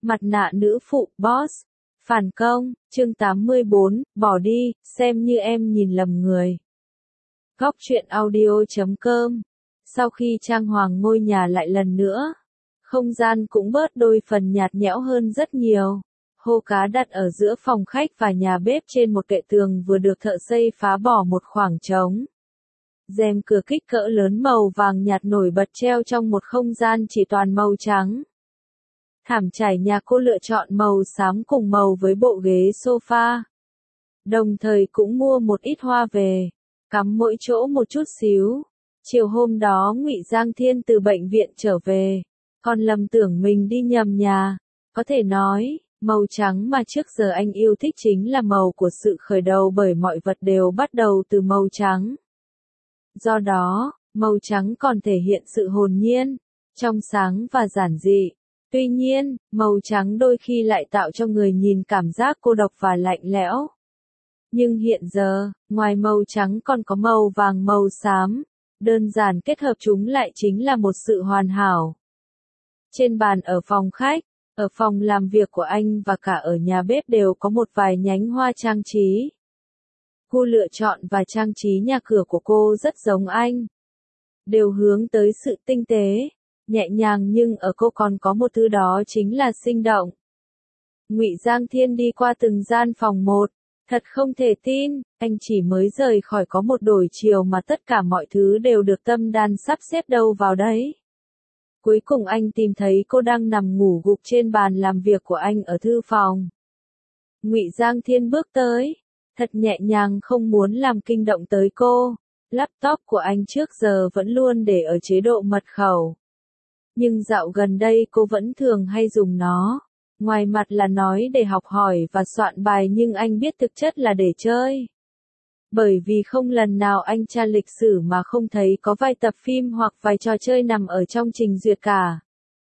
Mặt nạ nữ phụ, boss. Phản công, chương 84, bỏ đi, xem như em nhìn lầm người. Góc truyện audio.com. Sau khi trang hoàng ngôi nhà lại lần nữa, không gian cũng bớt đôi phần nhạt nhẽo hơn rất nhiều. Hô cá đặt ở giữa phòng khách và nhà bếp trên một kệ tường vừa được thợ xây phá bỏ một khoảng trống. Rèm cửa kích cỡ lớn màu vàng nhạt nổi bật treo trong một không gian chỉ toàn màu trắng. Thảm trải nhà cô lựa chọn màu xám cùng màu với bộ ghế sofa. Đồng thời cũng mua một ít hoa về, cắm mỗi chỗ một chút xíu. Chiều hôm đó Ngụy Giang Thiên từ bệnh viện trở về, còn lầm tưởng mình đi nhầm nhà. Có thể nói, màu trắng mà trước giờ anh yêu thích chính là màu của sự khởi đầu, bởi mọi vật đều bắt đầu từ màu trắng. Do đó, màu trắng còn thể hiện sự hồn nhiên, trong sáng và giản dị. Tuy nhiên, màu trắng đôi khi lại tạo cho người nhìn cảm giác cô độc và lạnh lẽo. Nhưng hiện giờ, ngoài màu trắng còn có màu vàng, màu xám, đơn giản kết hợp chúng lại chính là một sự hoàn hảo. Trên bàn ở phòng khách, ở phòng làm việc của anh và cả ở nhà bếp đều có một vài nhánh hoa trang trí. Cô lựa chọn và trang trí nhà cửa của cô rất giống anh. Đều hướng tới sự tinh tế, nhẹ nhàng, nhưng ở cô còn có một thứ đó chính là sinh động. Ngụy Giang Thiên đi qua từng gian phòng một, thật không thể tin, anh chỉ mới rời khỏi có một buổi chiều mà tất cả mọi thứ đều được tâm đan sắp xếp đâu vào đấy. Cuối cùng anh tìm thấy cô đang nằm ngủ gục trên bàn làm việc của anh ở thư phòng. Ngụy Giang Thiên bước tới, thật nhẹ nhàng, không muốn làm kinh động tới cô. Laptop của anh trước giờ vẫn luôn để ở chế độ mật khẩu. Nhưng dạo gần đây cô vẫn thường hay dùng nó. Ngoài mặt là nói để học hỏi và soạn bài, nhưng anh biết thực chất là để chơi. Bởi vì không lần nào anh tra lịch sử mà không thấy có vài tập phim hoặc vài trò chơi nằm ở trong trình duyệt cả.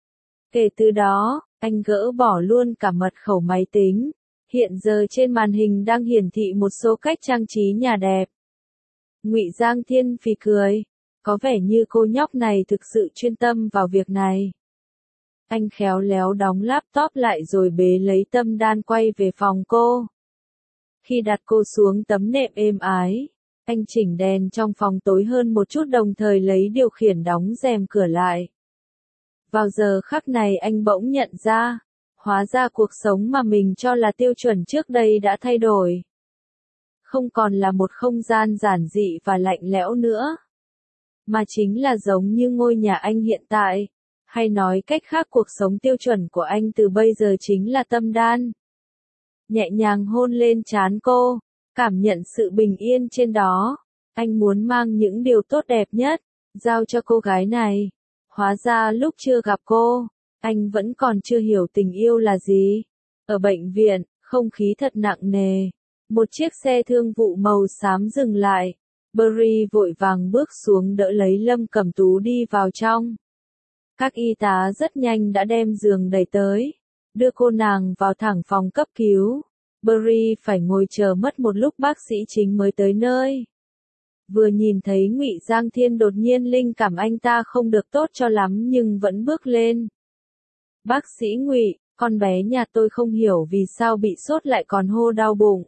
Kể từ đó, anh gỡ bỏ luôn cả mật khẩu máy tính. Hiện giờ trên màn hình đang hiển thị một số cách trang trí nhà đẹp. Ngụy Giang Thiên phì cười. Có vẻ như cô nhóc này thực sự chuyên tâm vào việc này. Anh khéo léo đóng laptop lại rồi bế lấy tâm đan quay về phòng cô. Khi đặt cô xuống tấm nệm êm ái, anh chỉnh đèn trong phòng tối hơn một chút, đồng thời lấy điều khiển đóng rèm cửa lại. Vào giờ khắc này anh bỗng nhận ra, hóa ra cuộc sống mà mình cho là tiêu chuẩn trước đây đã thay đổi. Không còn là một không gian giản dị và lạnh lẽo nữa, mà chính là giống như ngôi nhà anh hiện tại. Hay nói cách khác, cuộc sống tiêu chuẩn của anh từ bây giờ chính là tâm đan. Nhẹ nhàng hôn lên trán cô, cảm nhận sự bình yên trên đó. Anh muốn mang những điều tốt đẹp nhất, giao cho cô gái này. Hóa ra lúc chưa gặp cô, anh vẫn còn chưa hiểu tình yêu là gì. Ở bệnh viện, không khí thật nặng nề. Một chiếc xe thương vụ màu xám dừng lại. Barry vội vàng bước xuống đỡ lấy Lâm Cẩm Tú đi vào trong. Các y tá rất nhanh đã đem giường đẩy tới, đưa cô nàng vào thẳng phòng cấp cứu. Barry phải ngồi chờ mất một lúc bác sĩ chính mới tới nơi. Vừa nhìn thấy Ngụy Giang Thiên đột nhiên linh cảm anh ta không được tốt cho lắm nhưng vẫn bước lên. Bác sĩ Ngụy, con bé nhà tôi không hiểu vì sao bị sốt lại còn hô đau bụng.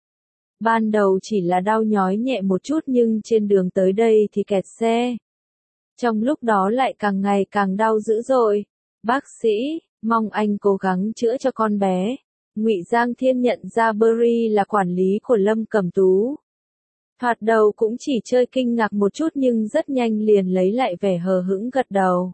Ban đầu chỉ là đau nhói nhẹ một chút nhưng trên đường tới đây thì kẹt xe. Trong lúc đó lại càng ngày càng đau dữ dội. Bác sĩ, mong anh cố gắng chữa cho con bé. Ngụy Giang Thiên nhận ra Barry là quản lý của Lâm Cẩm Tú. Thoạt đầu cũng chỉ chơi kinh ngạc một chút nhưng rất nhanh liền lấy lại vẻ hờ hững gật đầu.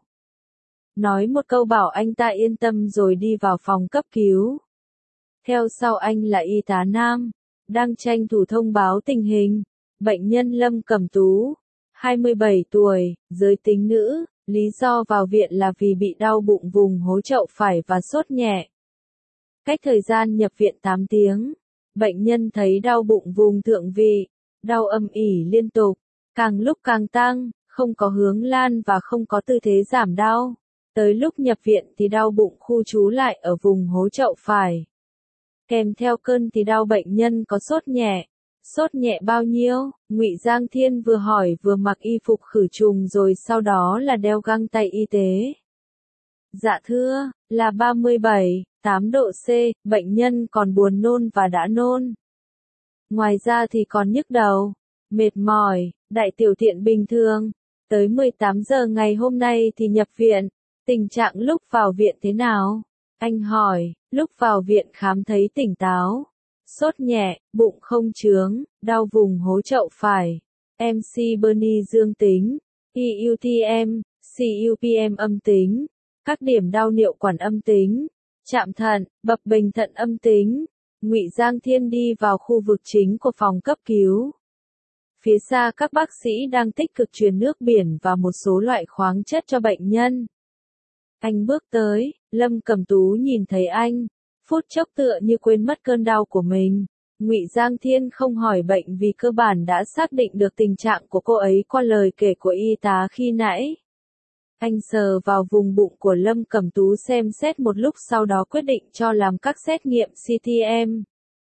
Nói một câu bảo anh ta yên tâm rồi đi vào phòng cấp cứu. Theo sau anh là y tá nam, đang tranh thủ thông báo tình hình. Bệnh nhân Lâm Cẩm Tú, 27 tuổi, giới tính nữ, lý do vào viện là vì bị đau bụng vùng hố chậu phải và sốt nhẹ. Cách thời gian nhập viện 8 tiếng, bệnh nhân thấy đau bụng vùng thượng vị, đau âm ỉ liên tục, càng lúc càng tăng, không có hướng lan và không có tư thế giảm đau. Tới lúc nhập viện thì đau bụng khu trú lại ở vùng hố chậu phải. Kèm theo cơn thì đau, bệnh nhân có sốt nhẹ. Sốt nhẹ bao nhiêu? Ngụy Giang Thiên vừa hỏi vừa mặc y phục khử trùng rồi sau đó là đeo găng tay y tế. Dạ thưa, là 37,8 độ C, bệnh nhân còn buồn nôn và đã nôn. Ngoài ra thì còn nhức đầu, mệt mỏi, đại tiểu tiện bình thường. Tới 18 giờ ngày hôm nay thì nhập viện. Tình trạng lúc vào viện thế nào? Anh hỏi, lúc vào viện khám thấy tỉnh táo. Sốt nhẹ, bụng không chướng, đau vùng hố chậu phải. MC Bernie dương tính. EUTM, CUPM âm tính. Các điểm đau niệu quản âm tính. Chạm thận, bập bềnh thận âm tính. Ngụy Giang Thiên đi vào khu vực chính của phòng cấp cứu. Phía xa các bác sĩ đang tích cực truyền nước biển và một số loại khoáng chất cho bệnh nhân. Anh bước tới, Lâm Cẩm Tú nhìn thấy anh, phút chốc tựa như quên mất cơn đau của mình. Ngụy Giang Thiên không hỏi bệnh vì cơ bản đã xác định được tình trạng của cô ấy qua lời kể của y tá khi nãy. Anh sờ vào vùng bụng của Lâm Cẩm Tú xem xét một lúc sau đó quyết định cho làm các xét nghiệm CTM,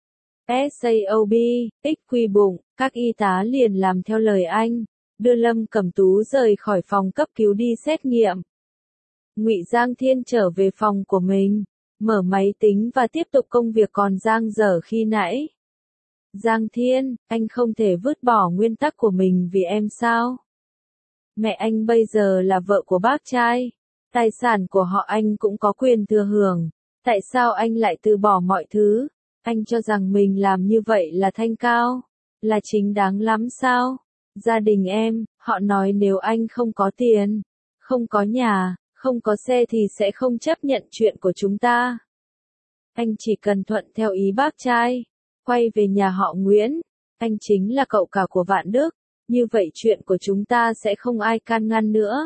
SAOB, XQ bụng, các y tá liền làm theo lời anh, đưa Lâm Cẩm Tú rời khỏi phòng cấp cứu đi xét nghiệm. Ngụy Giang Thiên trở về phòng của mình, mở máy tính và tiếp tục công việc còn dang dở khi nãy. Giang Thiên, anh không thể vứt bỏ nguyên tắc của mình vì em sao? Mẹ anh bây giờ là vợ của bác trai, tài sản của họ anh cũng có quyền thừa hưởng, tại sao anh lại từ bỏ mọi thứ? Anh cho rằng mình làm như vậy là thanh cao, là chính đáng lắm sao? Gia đình em, họ nói nếu anh không có tiền, không có nhà, không có xe thì sẽ không chấp nhận chuyện của chúng ta. Anh chỉ cần thuận theo ý bác trai, quay về nhà họ Nguyễn, anh chính là cậu cả của Vạn Đức, như vậy chuyện của chúng ta sẽ không ai can ngăn nữa.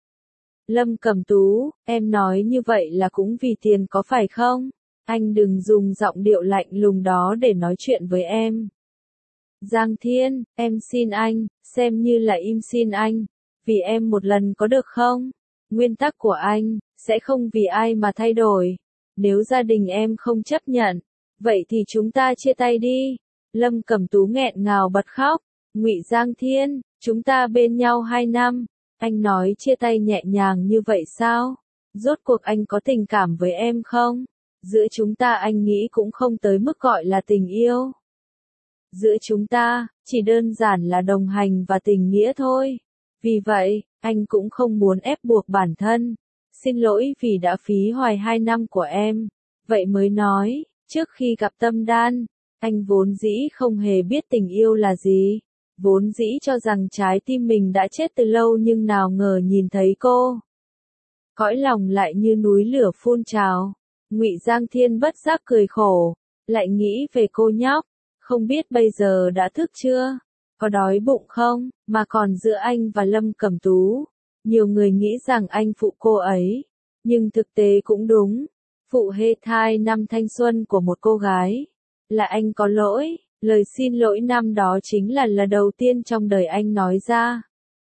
Lâm Cẩm Tú, em nói như vậy là cũng vì tiền có phải không? Anh đừng dùng giọng điệu lạnh lùng đó để nói chuyện với em. Giang Thiên, em xin anh, xem như là im xin anh, vì em một lần có được không? Nguyên tắc của anh, sẽ không vì ai mà thay đổi. Nếu gia đình em không chấp nhận, vậy thì chúng ta chia tay đi. Lâm Cẩm Tú nghẹn ngào bật khóc. Ngụy Giang Thiên, chúng ta bên nhau 2 năm. Anh nói chia tay nhẹ nhàng như vậy sao? Rốt cuộc anh có tình cảm với em không? Giữa chúng ta anh nghĩ cũng không tới mức gọi là tình yêu. Giữa chúng ta, chỉ đơn giản là đồng hành và tình nghĩa thôi. Vì vậy, anh cũng không muốn ép buộc bản thân. Xin lỗi vì đã phí hoài 2 năm của em. Vậy mới nói, trước khi gặp Tâm Đan, anh vốn dĩ không hề biết tình yêu là gì. Vốn dĩ cho rằng trái tim mình đã chết từ lâu nhưng nào ngờ nhìn thấy cô. Cõi lòng lại như núi lửa phun trào. Ngụy Giang Thiên bất giác cười khổ, lại nghĩ về cô nhóc, không biết bây giờ đã thức chưa, có đói bụng không, mà còn giữa anh và Lâm Cẩm Tú. Nhiều người nghĩ rằng anh phụ cô ấy, nhưng thực tế cũng đúng, phụ hê thai năm thanh xuân của một cô gái, là anh có lỗi, lời xin lỗi năm đó chính là lần đầu tiên trong đời anh nói ra.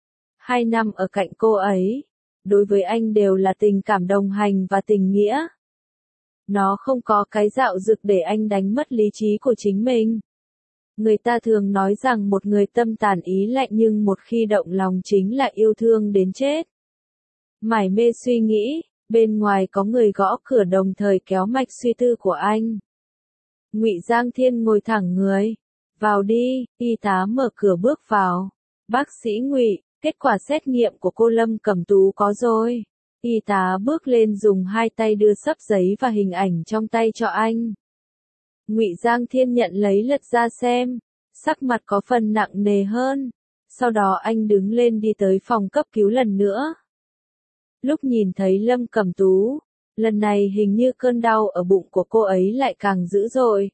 2 năm ở cạnh cô ấy, đối với anh đều là tình cảm đồng hành và tình nghĩa. Nó không có cái dạo dực để anh đánh mất lý trí của chính mình. Người ta thường nói rằng một người tâm tàn ý lạnh nhưng một khi động lòng chính là yêu thương đến chết. Mải mê suy nghĩ, bên ngoài có người gõ cửa đồng thời kéo mạch suy tư của anh. Ngụy Giang Thiên ngồi thẳng người. Vào đi, y tá mở cửa bước vào. Bác sĩ Ngụy, kết quả xét nghiệm của cô Lâm Cẩm Tú có rồi. Y tá bước lên dùng 2 tay đưa xấp giấy và hình ảnh trong tay cho anh. Ngụy Giang Thiên nhận lấy lật ra xem, sắc mặt có phần nặng nề hơn. Sau đó anh đứng lên đi tới phòng cấp cứu lần nữa. Lúc nhìn thấy Lâm Cẩm Tú, lần này hình như cơn đau ở bụng của cô ấy lại càng dữ dội.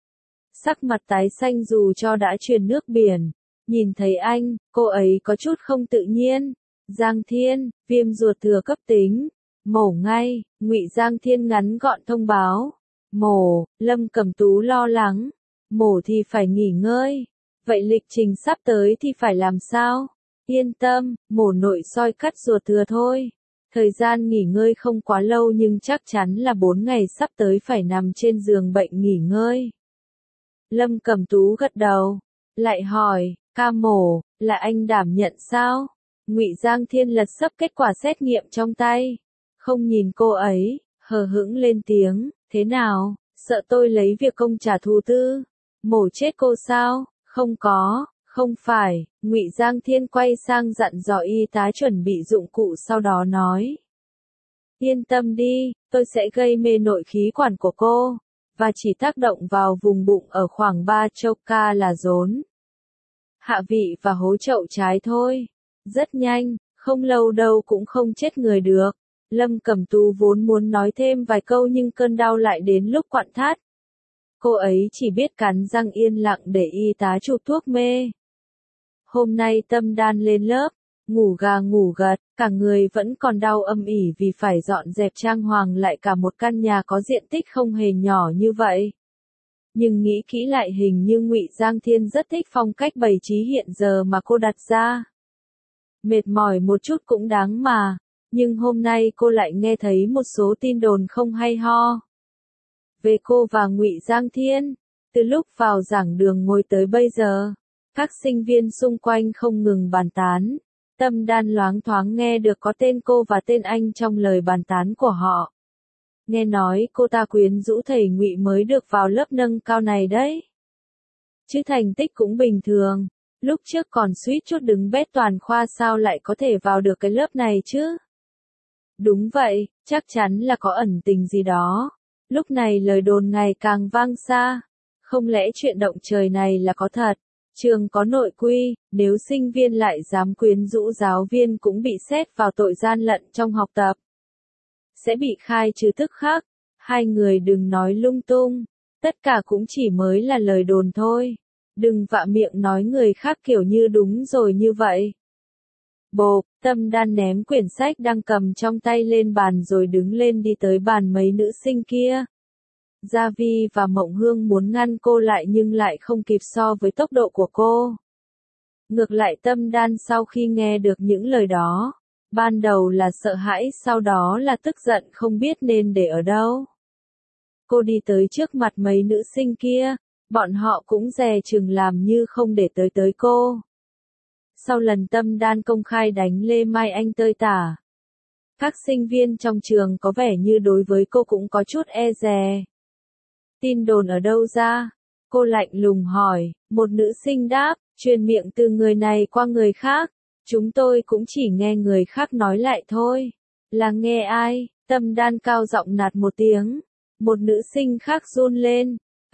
Sắc mặt tái xanh dù cho đã truyền nước biển. Nhìn thấy anh, cô ấy có chút không tự nhiên. Giang Thiên, viêm ruột thừa cấp tính. Mổ ngay, Ngụy Giang Thiên ngắn gọn thông báo. Mổ, Lâm Cẩm Tú lo lắng. Mổ thì phải nghỉ ngơi. Vậy lịch trình sắp tới thì phải làm sao? Yên tâm, mổ nội soi cắt ruột thừa thôi. Thời gian nghỉ ngơi không quá lâu nhưng chắc chắn là 4 ngày sắp tới phải nằm trên giường bệnh nghỉ ngơi. Lâm Cẩm Tú gật đầu, lại hỏi, ca mổ, là anh đảm nhận sao? Ngụy Giang Thiên lật xấp kết quả xét nghiệm trong tay. không nhìn cô ấy, hờ hững lên tiếng, thế nào, sợ tôi lấy việc công trả thù tư, mổ chết cô sao, không có, không phải, Ngụy Giang Thiên quay sang dặn dò y tá chuẩn bị dụng cụ sau đó nói. Yên tâm đi, tôi sẽ gây mê nội khí quản của cô, và chỉ tác động vào vùng bụng ở khoảng 3 châu ca là rốn. Hạ vị và hố chậu trái thôi. Rất nhanh, không lâu đâu cũng không chết người được. Lâm Cẩm Tú vốn muốn nói thêm vài câu nhưng cơn đau lại đến lúc quặn thắt. Cô ấy chỉ biết cắn răng yên lặng để y tá chụp thuốc mê. Hôm nay Tâm Đan lên lớp, ngủ gà ngủ gật, cả người vẫn còn đau âm ỉ vì phải dọn dẹp trang hoàng lại cả một căn nhà có diện tích không hề nhỏ như vậy. Nhưng nghĩ kỹ lại hình như Ngụy Giang Thiên rất thích phong cách bày trí hiện giờ mà cô đặt ra. Mệt mỏi một chút cũng đáng mà, nhưng hôm nay cô lại nghe thấy một số tin đồn không hay ho. Về cô và Ngụy Giang Thiên, từ lúc vào giảng đường ngồi tới bây giờ, các sinh viên xung quanh không ngừng bàn tán. Tâm Đan loáng thoáng nghe được có tên cô và tên anh trong lời bàn tán của họ. Nghe nói cô ta quyến rũ thầy Ngụy mới được vào lớp nâng cao này đấy. Chứ thành tích cũng bình thường, lúc trước còn suýt chút đứng bét toàn khoa sao lại có thể vào được cái lớp này chứ? Đúng vậy, chắc chắn là có ẩn tình gì đó. Lúc này lời đồn ngày càng vang xa. Không lẽ chuyện động trời này là có thật? Trường có nội quy, nếu sinh viên lại dám quyến rũ giáo viên cũng bị xét vào tội gian lận trong học tập. Sẽ bị khai trừ tức khắc. Hai người đừng nói lung tung. Tất cả cũng chỉ mới là lời đồn thôi. Đừng vạ miệng nói người khác kiểu như đúng rồi như vậy. Bộp, Tâm Đan ném quyển sách đang cầm trong tay lên bàn rồi đứng lên đi tới bàn mấy nữ sinh kia. Gia Vi và Mộng Hương muốn ngăn cô lại nhưng lại không kịp so với tốc độ của cô. Ngược lại Tâm Đan sau khi nghe được những lời đó, ban đầu là sợ hãi sau đó là tức giận không biết nên để ở đâu. Cô đi tới trước mặt mấy nữ sinh kia, bọn họ cũng dè chừng làm như không để tới cô. Sau lần Tâm Đan công khai đánh Lê Mai Anh tơi tả, các sinh viên trong trường có vẻ như đối với cô cũng có chút e dè. Tin đồn ở đâu ra? Cô lạnh lùng hỏi, một nữ sinh đáp, truyền miệng từ người này qua người khác. Chúng tôi cũng chỉ nghe người khác nói lại thôi. Là nghe ai? Tâm Đan cao giọng nạt một tiếng. Một nữ sinh khác run lên.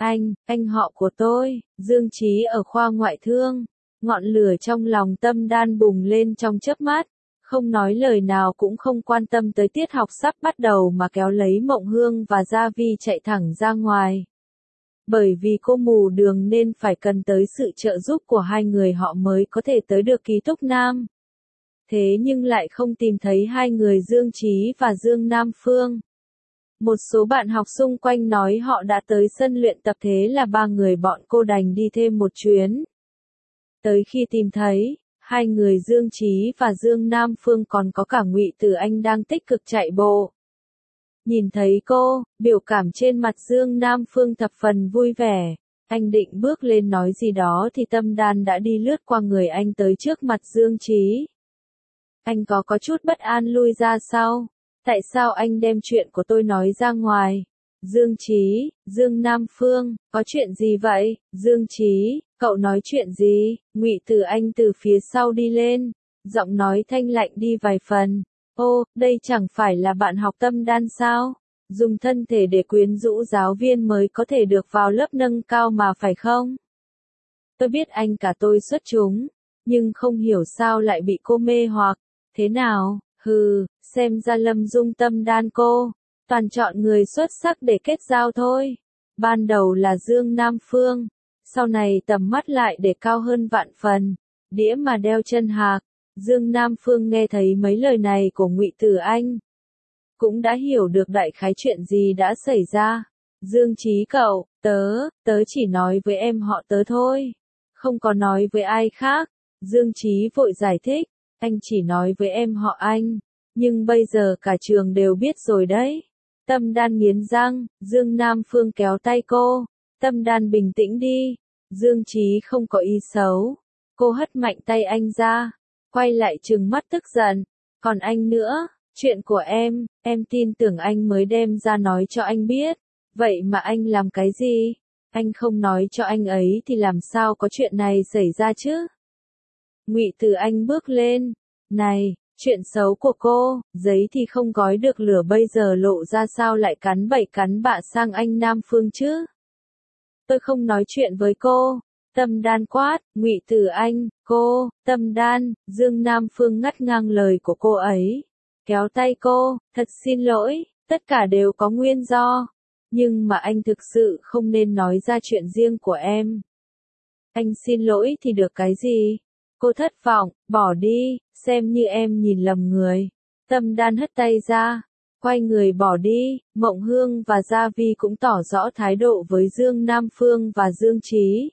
Anh họ của tôi, Dương Chí ở khoa ngoại thương. Ngọn lửa trong lòng Tâm Đan bùng lên trong chớp mắt. Không nói lời nào cũng không quan tâm tới tiết học sắp bắt đầu mà kéo lấy Mộng Hương và Gia Vi chạy thẳng ra ngoài. Bởi vì cô mù đường nên phải cần tới sự trợ giúp của hai người họ mới có thể tới được ký túc Nam. Thế nhưng lại không tìm thấy hai người Dương Chí và Dương Nam Phương. Một số bạn học xung quanh nói họ đã tới sân luyện tập thế là ba người bọn cô đành đi thêm một chuyến. Tới khi tìm thấy, hai người Dương Chí và Dương Nam Phương còn có cả Ngụy Tử Anh đang tích cực chạy bộ. Nhìn thấy cô, biểu cảm trên mặt Dương Nam Phương thập phần vui vẻ. Anh định bước lên nói gì đó thì Tâm Đan đã đi lướt qua người anh tới trước mặt Dương Chí. Anh có chút bất an lui ra sau. Tại sao anh đem chuyện của tôi nói ra ngoài? Dương Chí, Dương Nam Phương, có chuyện gì vậy? Dương Chí, cậu nói chuyện gì? Ngụy Tử Anh từ phía sau đi lên, giọng nói thanh lạnh đi vài phần. Ô, đây chẳng phải là bạn học Tâm Đan sao? Dùng thân thể để quyến rũ giáo viên mới có thể được vào lớp nâng cao mà phải không? Tôi biết anh cả tôi xuất chúng, nhưng không hiểu sao lại bị cô mê hoặc. Thế nào? Hừ, xem ra Lâm Dung Tâm Đan cô, toàn chọn người xuất sắc để kết giao thôi. Ban đầu là Dương Nam Phương, sau này tầm mắt lại để cao hơn vạn phần, đĩa mà đeo chân hạc. Dương Nam Phương nghe thấy mấy lời này của Ngụy Tử Anh, cũng đã hiểu được đại khái chuyện gì đã xảy ra. Dương Chí cậu, tớ chỉ nói với em họ tớ thôi, không có nói với ai khác. Dương Chí vội giải thích, anh chỉ nói với em họ anh, nhưng bây giờ cả trường đều biết rồi đấy. Tâm Đan nghiến răng, Dương Nam Phương kéo tay cô, Tâm Đan bình tĩnh đi. Dương Chí không có ý xấu, cô hất mạnh tay anh ra, quay lại trừng mắt tức giận, còn anh nữa, Chuyện của em tin tưởng anh mới đem ra nói cho anh biết. Vậy mà anh làm cái gì? Anh không nói cho anh ấy thì làm sao có chuyện này xảy ra chứ? Ngụy Từ Anh bước lên. Này, chuyện xấu của cô, giấy thì không gói được lửa bây giờ lộ ra sao lại cắn bậy cắn bạ sang anh Nam Phương chứ? Tôi không nói chuyện với cô. Tâm Đan quát, Ngụy Từ Anh, cô, Tâm Đan, Dương Nam Phương ngắt ngang lời của cô ấy. Kéo tay cô, thật xin lỗi, tất cả đều có nguyên do. Nhưng mà anh thực sự không nên nói ra chuyện riêng của em. Anh xin lỗi thì được cái gì? Cô thất vọng, bỏ đi, xem như em nhìn lầm người. Tâm Đan hất tay ra, quay người bỏ đi. Mộng Hương và Gia Vi cũng tỏ rõ thái độ với Dương Nam Phương và Dương Trí.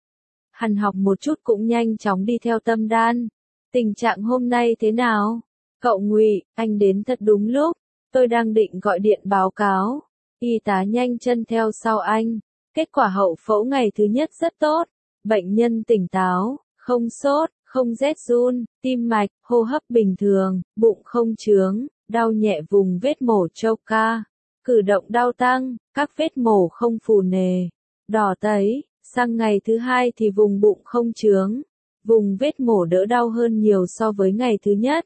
Hàn Học một chút cũng nhanh chóng đi theo Tâm Đan. Tình trạng hôm nay thế nào? Cậu Ngụy, anh đến thật đúng lúc. Tôi đang định gọi điện báo cáo. Y tá nhanh chân theo sau anh. Kết quả hậu phẫu ngày thứ nhất rất tốt. Bệnh nhân tỉnh táo, không sốt, không rét run, tim mạch, hô hấp bình thường, bụng không chướng, đau nhẹ vùng vết mổ châu ca. Cử động đau tăng, các vết mổ không phù nề, đỏ tấy. Sang ngày thứ hai thì vùng bụng không chướng. Vùng vết mổ đỡ đau hơn nhiều so với ngày thứ nhất.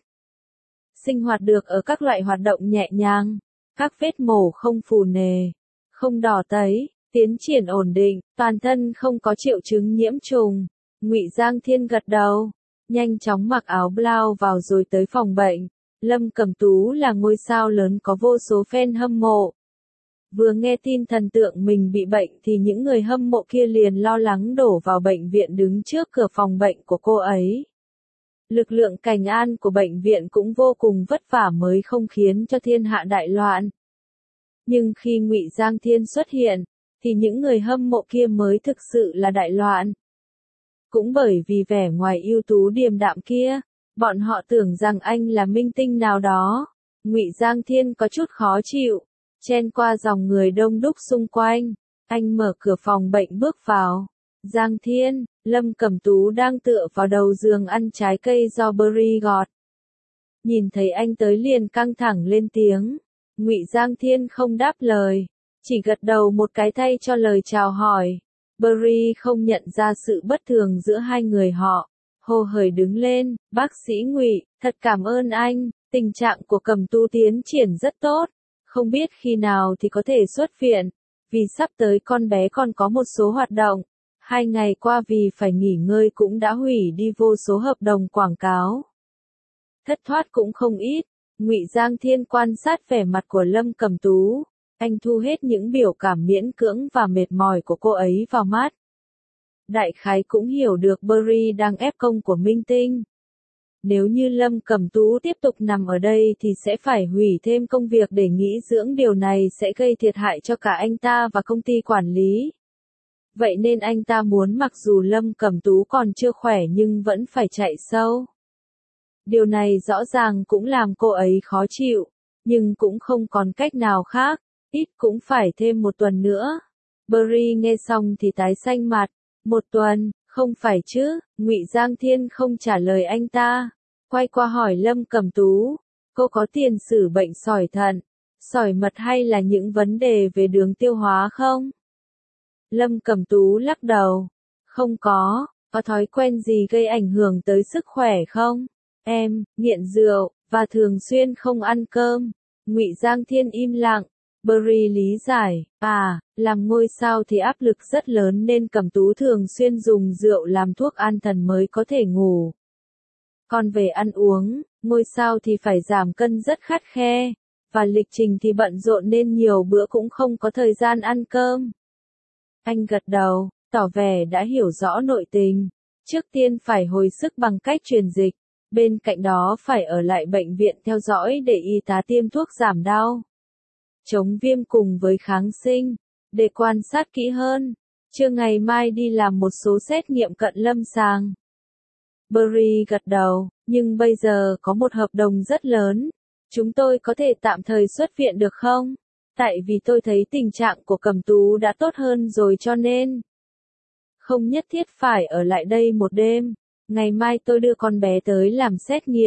Sinh hoạt được ở các loại hoạt động nhẹ nhàng. Các vết mổ không phù nề, không đỏ tấy, tiến triển ổn định, toàn thân không có triệu chứng nhiễm trùng. Ngụy Giang Thiên gật đầu, nhanh chóng mặc áo blau vào rồi tới phòng bệnh. Lâm Cẩm Tú là ngôi sao lớn có vô số fan hâm mộ. Vừa nghe tin thần tượng mình bị bệnh thì những người hâm mộ kia liền lo lắng đổ vào bệnh viện đứng trước cửa phòng bệnh của cô ấy. Lực lượng cảnh an của bệnh viện cũng vô cùng vất vả mới không khiến cho thiên hạ đại loạn. Nhưng khi Ngụy Giang Thiên xuất hiện, thì những người hâm mộ kia mới thực sự là đại loạn. Cũng bởi vì vẻ ngoài ưu tú điềm đạm kia, bọn họ tưởng rằng anh là minh tinh nào đó. Ngụy Giang Thiên có chút khó chịu, chen qua dòng người đông đúc xung quanh. Anh mở cửa phòng bệnh bước vào. Giang Thiên, Lâm Cẩm Tú đang tựa vào đầu giường ăn trái cây do Berry gọt. Nhìn thấy anh tới liền căng thẳng lên tiếng. Ngụy Giang Thiên không đáp lời, chỉ gật đầu một cái thay cho lời chào hỏi. Berry không nhận ra sự bất thường giữa hai người họ, hồ hởi đứng lên, bác sĩ Ngụy, thật cảm ơn anh, tình trạng của Cẩm Tú tiến triển rất tốt, không biết khi nào thì có thể xuất viện, vì sắp tới con bé còn có một số hoạt động. 2 ngày qua vì phải nghỉ ngơi cũng đã hủy đi vô số hợp đồng quảng cáo. Thất thoát cũng không ít. Ngụy Giang Thiên quan sát vẻ mặt của Lâm Cẩm Tú. Anh thu hết những biểu cảm miễn cưỡng và mệt mỏi của cô ấy vào mắt. Đại khái cũng hiểu được Berry đang ép công của minh tinh. Nếu như Lâm Cẩm Tú tiếp tục nằm ở đây thì sẽ phải hủy thêm công việc để nghỉ dưỡng, điều này sẽ gây thiệt hại cho cả anh ta và công ty quản lý. Vậy nên anh ta muốn mặc dù Lâm Cẩm Tú còn chưa khỏe nhưng vẫn phải chạy sâu. Điều này rõ ràng cũng làm cô ấy khó chịu, nhưng cũng không còn cách nào khác, ít cũng phải thêm 1 tuần nữa. Berry nghe xong thì tái xanh mặt. 1 tuần, không phải chứ? Ngụy Giang Thiên không trả lời anh ta, quay qua hỏi Lâm Cẩm Tú, cô có tiền sử bệnh sỏi thận, sỏi mật hay là những vấn đề về đường tiêu hóa không? Lâm Cẩm Tú lắc đầu, không có thói quen gì gây ảnh hưởng tới sức khỏe không? Em, nghiện rượu, và thường xuyên không ăn cơm. Ngụy Giang Thiên im lặng. Berry lý giải, làm ngôi sao thì áp lực rất lớn nên Cẩm Tú thường xuyên dùng rượu làm thuốc an thần mới có thể ngủ. Còn về ăn uống, ngôi sao thì phải giảm cân rất khắt khe, và lịch trình thì bận rộn nên nhiều bữa cũng không có thời gian ăn cơm. Anh gật đầu, tỏ vẻ đã hiểu rõ nội tình. Trước tiên phải hồi sức bằng cách truyền dịch, bên cạnh đó phải ở lại bệnh viện theo dõi để y tá tiêm thuốc giảm đau, chống viêm cùng với kháng sinh, để quan sát kỹ hơn. Trưa ngày mai đi làm một số xét nghiệm cận lâm sàng. Berry gật đầu, nhưng bây giờ có một hợp đồng rất lớn. Chúng tôi có thể tạm thời xuất viện được không? Tại vì tôi thấy tình trạng của Cẩm Tú đã tốt hơn rồi cho nên không nhất thiết phải ở lại đây một đêm. Ngày mai tôi đưa con bé tới làm xét nghiệm,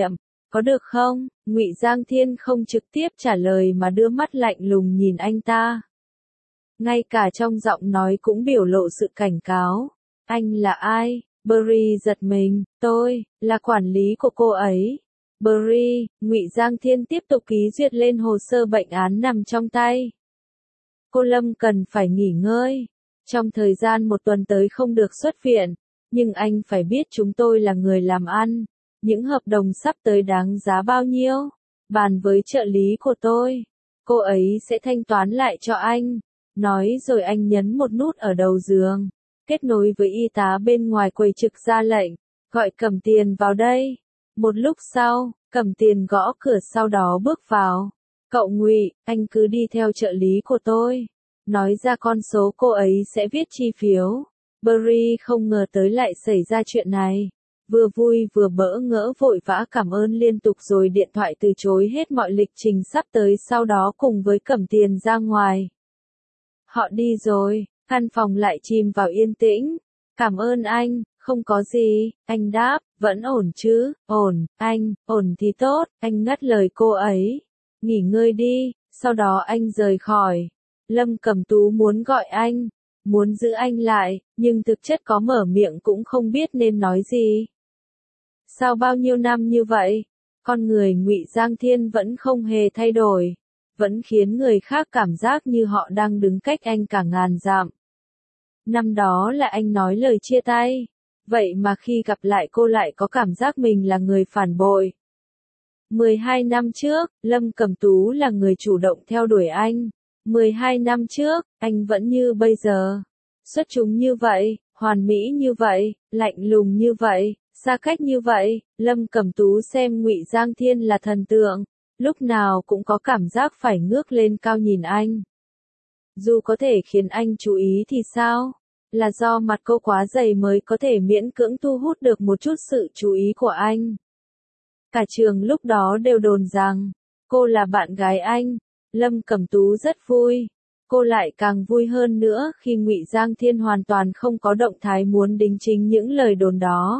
có được không? Ngụy Giang Thiên không trực tiếp trả lời mà đưa mắt lạnh lùng nhìn anh ta. Ngay cả trong giọng nói cũng biểu lộ sự cảnh cáo. Anh là ai? Berry giật mình, tôi, là quản lý của cô ấy. Berry, Ngụy Giang Thiên tiếp tục ký duyệt lên hồ sơ bệnh án nằm trong tay. Cô Lâm cần phải nghỉ ngơi. Trong thời gian một tuần tới không được xuất viện, nhưng anh phải biết chúng tôi là người làm ăn. Những hợp đồng sắp tới đáng giá bao nhiêu? Bàn với trợ lý của tôi. Cô ấy sẽ thanh toán lại cho anh. Nói rồi anh nhấn một nút ở đầu giường. Kết nối với y tá bên ngoài quầy trực ra lệnh. Gọi Cẩm Tiền vào đây. Một lúc sau, Cẩm Tiền gõ cửa sau đó bước vào. Cậu Ngụy, anh cứ đi theo trợ lý của tôi. Nói ra con số cô ấy sẽ viết chi phiếu. Berry không ngờ tới lại xảy ra chuyện này. Vừa vui vừa bỡ ngỡ vội vã cảm ơn liên tục rồi điện thoại từ chối hết mọi lịch trình sắp tới sau đó cùng với Cẩm Tiền ra ngoài. Họ đi rồi, căn phòng lại chìm vào yên tĩnh. Cảm ơn anh, không có gì, anh đáp, vẫn ổn chứ, ổn, anh, ổn thì tốt, anh ngắt lời cô ấy. Nghỉ ngơi đi, sau đó anh rời khỏi. Lâm Cẩm Tú muốn gọi anh, muốn giữ anh lại, nhưng thực chất có mở miệng cũng không biết nên nói gì. Sau bao nhiêu năm như vậy, con người Ngụy Giang Thiên vẫn không hề thay đổi, vẫn khiến người khác cảm giác như họ đang đứng cách anh cả ngàn dặm. Năm đó là anh nói lời chia tay, vậy mà khi gặp lại cô lại có cảm giác mình là người phản bội. 12 năm trước, Lâm Cẩm Tú là người chủ động theo đuổi anh. 12 năm trước, anh vẫn như bây giờ. Xuất chúng như vậy, hoàn mỹ như vậy, lạnh lùng như vậy, xa cách như vậy, Lâm Cẩm Tú xem Ngụy Giang Thiên là thần tượng, lúc nào cũng có cảm giác phải ngước lên cao nhìn anh. Dù có thể khiến anh chú ý thì sao? Là do mặt cô quá dày mới có thể miễn cưỡng thu hút được một chút sự chú ý của anh. Cả trường lúc đó đều đồn rằng, cô là bạn gái anh. Lâm Cẩm Tú rất vui. Cô lại càng vui hơn nữa khi Ngụy Giang Thiên hoàn toàn không có động thái muốn đính chính những lời đồn đó.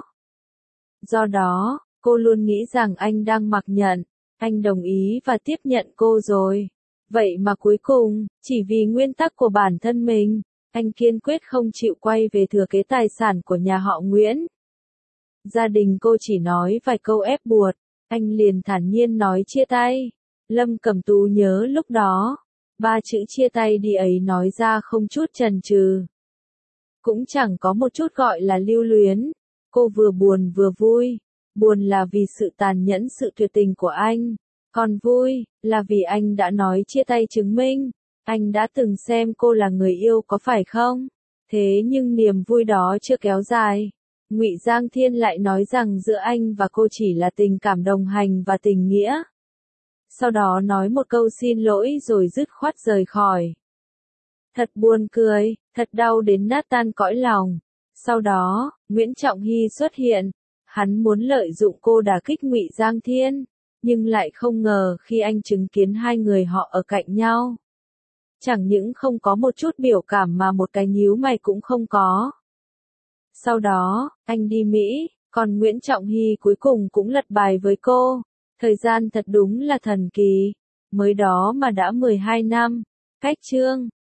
Do đó, cô luôn nghĩ rằng anh đang mặc nhận, anh đồng ý và tiếp nhận cô rồi. Vậy mà cuối cùng, chỉ vì nguyên tắc của bản thân mình, anh kiên quyết không chịu quay về thừa kế tài sản của nhà họ Nguyễn. Gia đình cô chỉ nói vài câu ép buộc, anh liền thản nhiên nói chia tay. Lâm Cẩm Tú nhớ lúc đó, 3 chữ chia tay đi ấy nói ra không chút chần chừ. Cũng chẳng có một chút gọi là lưu luyến. Cô vừa buồn vừa vui. Buồn là vì sự tàn nhẫn sự tuyệt tình của anh. Còn vui, là vì anh đã nói chia tay chứng minh. Anh đã từng xem cô là người yêu có phải không? Thế nhưng niềm vui đó chưa kéo dài. Ngụy Giang Thiên lại nói rằng giữa anh và cô chỉ là tình cảm đồng hành và tình nghĩa. Sau đó nói một câu xin lỗi rồi dứt khoát rời khỏi. Thật buồn cười, thật đau đến nát tan cõi lòng. Sau đó, Nguyễn Trọng Hy xuất hiện. Hắn muốn lợi dụng cô đả kích Ngụy Giang Thiên, nhưng lại không ngờ khi anh chứng kiến hai người họ ở cạnh nhau. Chẳng những không có một chút biểu cảm mà một cái nhíu mày cũng không có. Sau đó, anh đi Mỹ, còn Nguyễn Trọng Hy cuối cùng cũng lật bài với cô. Thời gian thật đúng là thần kỳ. Mới đó mà đã 12 năm. Cách chương